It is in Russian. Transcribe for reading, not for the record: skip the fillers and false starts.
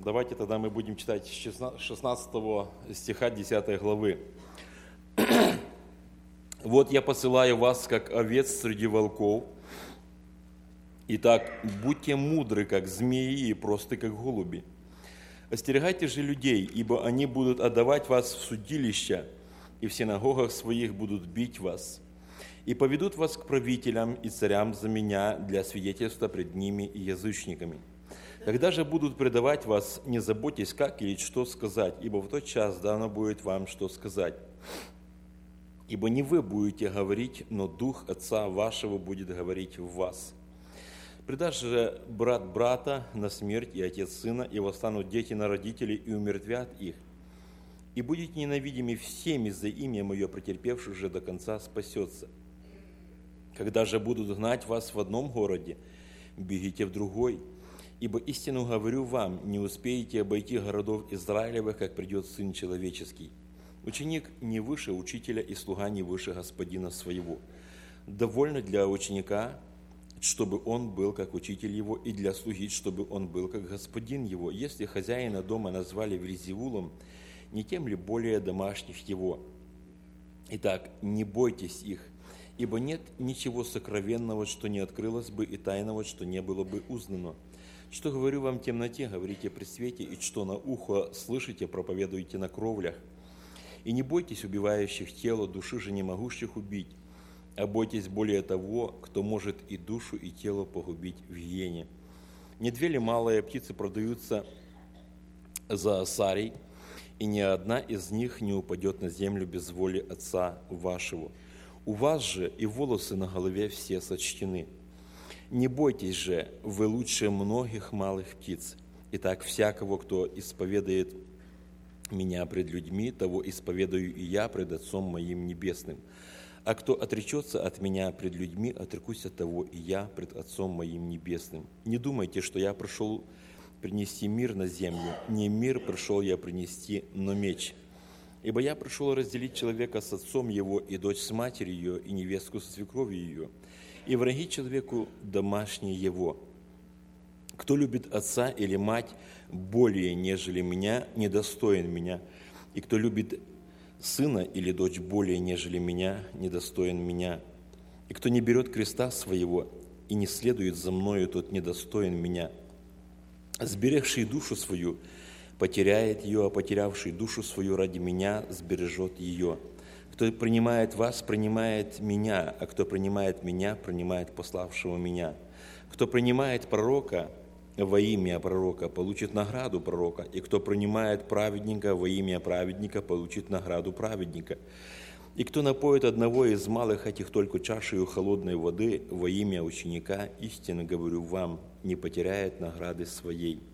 Давайте тогда мы будем читать с 16 стиха 10 главы. «Вот я посылаю вас, как овец среди волков. Итак, будьте мудры, как змеи, и просты, как голуби. Остерегайте же людей, ибо они будут отдавать вас в судилища, и в синагогах своих будут бить вас, и поведут вас к правителям и царям за меня для свидетельства пред ними и язычниками. Когда же будут предавать вас, не заботьтесь, как или что сказать, ибо в тот час дано будет вам, что сказать. Ибо не вы будете говорить, но Дух Отца вашего будет говорить в вас. Предаст же брат брата на смерть, и отец сына, и восстанут дети на родителей, и умертвят их. И будете ненавидимы всеми за имя Мое, претерпевших же до конца спасется. Когда же будут гнать вас в одном городе, бегите в другой. Ибо истину говорю вам, не успеете обойти городов Израилевых, как придет Сын Человеческий. Ученик не выше учителя, и слуга не выше господина своего. Довольно для ученика, чтобы он был как учитель его, и для слуги, чтобы он был как господин его. Если хозяина дома назвали Вельзевулом, не тем ли более домашних его? Итак, не бойтесь их, ибо нет ничего сокровенного, что не открылось бы, и тайного, что не было бы узнано. Что говорю вам в темноте, говорите при свете, и что на ухо слышите, проповедуйте на кровлях. И не бойтесь убивающих тело, души же не могущих убить, а бойтесь более того, кто может и душу, и тело погубить в гиене. Не две ли малые птицы продаются за осарий, и ни одна из них не упадет на землю без воли Отца вашего? У вас же и волосы на голове все сочтены. Не бойтесь же, вы лучше многих малых птиц. Итак, всякого, кто исповедает Меня пред людьми, того исповедаю и я пред Отцом Моим Небесным. А кто отречется от Меня пред людьми, отрекусь от того и я пред Отцом Моим Небесным. Не думайте, что я пришел принести мир на землю. Не мир пришел я принести, но меч. Ибо я пришел разделить человека с отцом его, и дочь с матерью ее, и невестку со свекровью ее, и враги человеку домашние его. Кто любит отца или мать более, нежели меня, недостоин меня. И кто любит сына или дочь более, нежели меня, недостоин меня. И кто не берет креста своего и не следует за мною, тот недостоин меня. Сберегший душу свою потеряет ее, а потерявший душу свою ради меня сбережет ее. Кто принимает вас, принимает меня, а кто принимает меня, принимает пославшего меня. Кто принимает пророка во имя пророка, получит награду пророка, и кто принимает праведника во имя праведника, получит награду праведника. И кто напоит одного из малых этих только чашею холодной воды во имя ученика, истинно говорю вам, не потеряет награды своей.